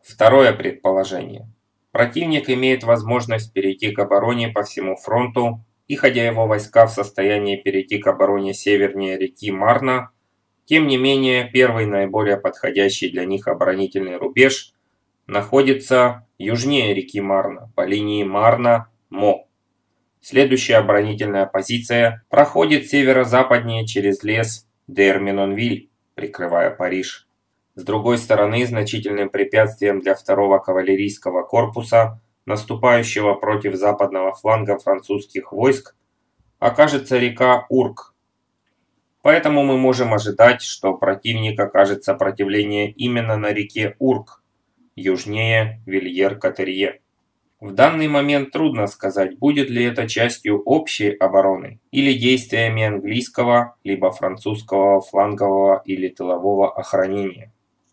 Второе предположение. Противник имеет возможность перейти к обороне по всему фронту, и хотя его войска в состоянии перейти к обороне севернее реки Марна, тем не менее первый наиболее подходящий для них оборонительный рубеж находится южнее реки Марна по линии Марна-Мо. Следующая оборонительная позиция проходит северо-западнее через лес Д'Ерменонвиль, прикрывая Париж. С другой стороны, значительным препятствием для второго кавалерийского корпуса, наступающего против западного фланга французских войск, окажется река Урк. Поэтому мы можем ожидать, что противник окажет сопротивление именно на реке Урк, южнее Вильер-Котерье. В данный момент трудно сказать, будет ли это частью общей обороны или действиями английского либо французского флангового или тылового охранения.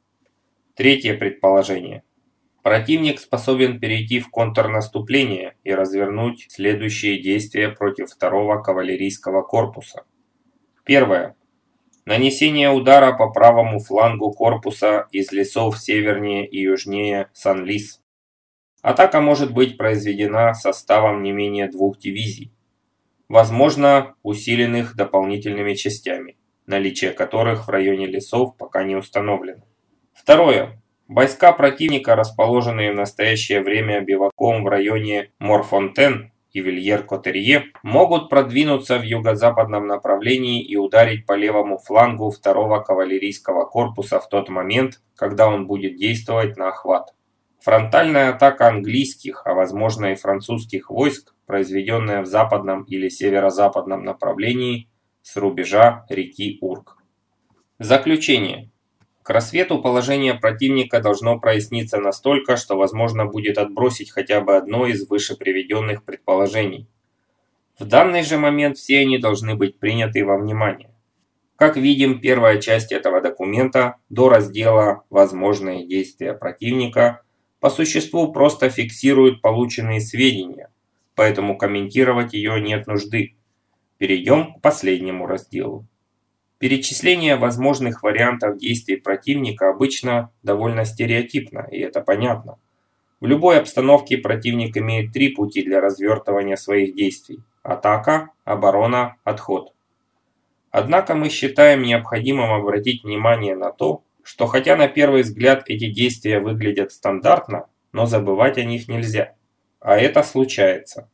Третье предположение. Противник способен перейти в контрнаступление и развернуть следующие действия против второго кавалерийского корпуса. Первое. Нанесение удара по правому флангу корпуса из лесов севернее и южнее Сан-Лис. Атака может быть произведена составом не менее 2 дивизий, возможно, усиленных дополнительными частями, наличие которых в районе лесов пока не установлено. Второе. Войска противника, расположенные в настоящее время биваком в районе Морфонтен и Вильер-Котерье, могут продвинуться в юго-западном направлении и ударить по левому флангу второго кавалерийского корпуса в тот момент, когда он будет действовать на охват. Фронтальная атака английских, а возможно и французских войск, произведенная в западном или северо-западном направлении с рубежа реки Урк. Заключение. К рассвету положение противника должно проясниться настолько, что возможно будет отбросить хотя бы одно из выше приведенных предположений. В данный же момент все они должны быть приняты во внимание. Как видим, первая часть этого документа до раздела «Возможные действия противника» по существу просто фиксирует полученные сведения, поэтому комментировать ее нет нужды. Перейдем к последнему разделу. Перечисление возможных вариантов действий противника обычно довольно стереотипно, и это понятно. В любой обстановке противник имеет 3 пути для развертывания своих действий – атака, оборона, отход. Однако мы считаем необходимым обратить внимание на то, что хотя на первый взгляд эти действия выглядят стандартно, но забывать о них нельзя. А это случается.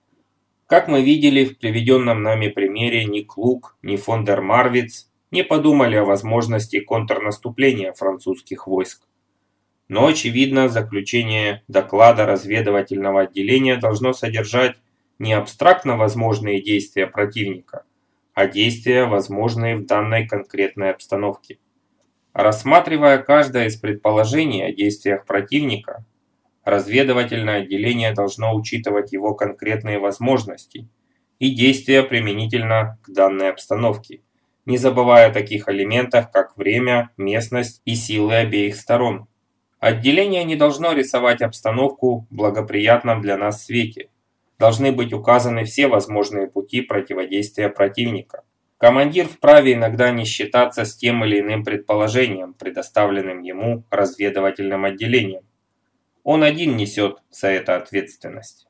Как мы видели в приведенном нами примере, ни Клуг, ни фон дер Марвиц не подумали о возможности контрнаступления французских войск. Но, очевидно, заключение доклада разведывательного отделения должно содержать не абстрактно возможные действия противника, а действия, возможные в данной конкретной обстановке. Рассматривая каждое из предположений о действиях противника, разведывательное отделение должно учитывать его конкретные возможности и действия применительно к данной обстановке, не забывая о таких элементах, как время, местность и силы обеих сторон. Отделение не должно рисовать обстановку в благоприятном для нас свете. Должны быть указаны все возможные пути противодействия противника. Командир вправе иногда не считаться с тем или иным предположением, предоставленным ему разведывательным отделением. Он один несет за это ответственность.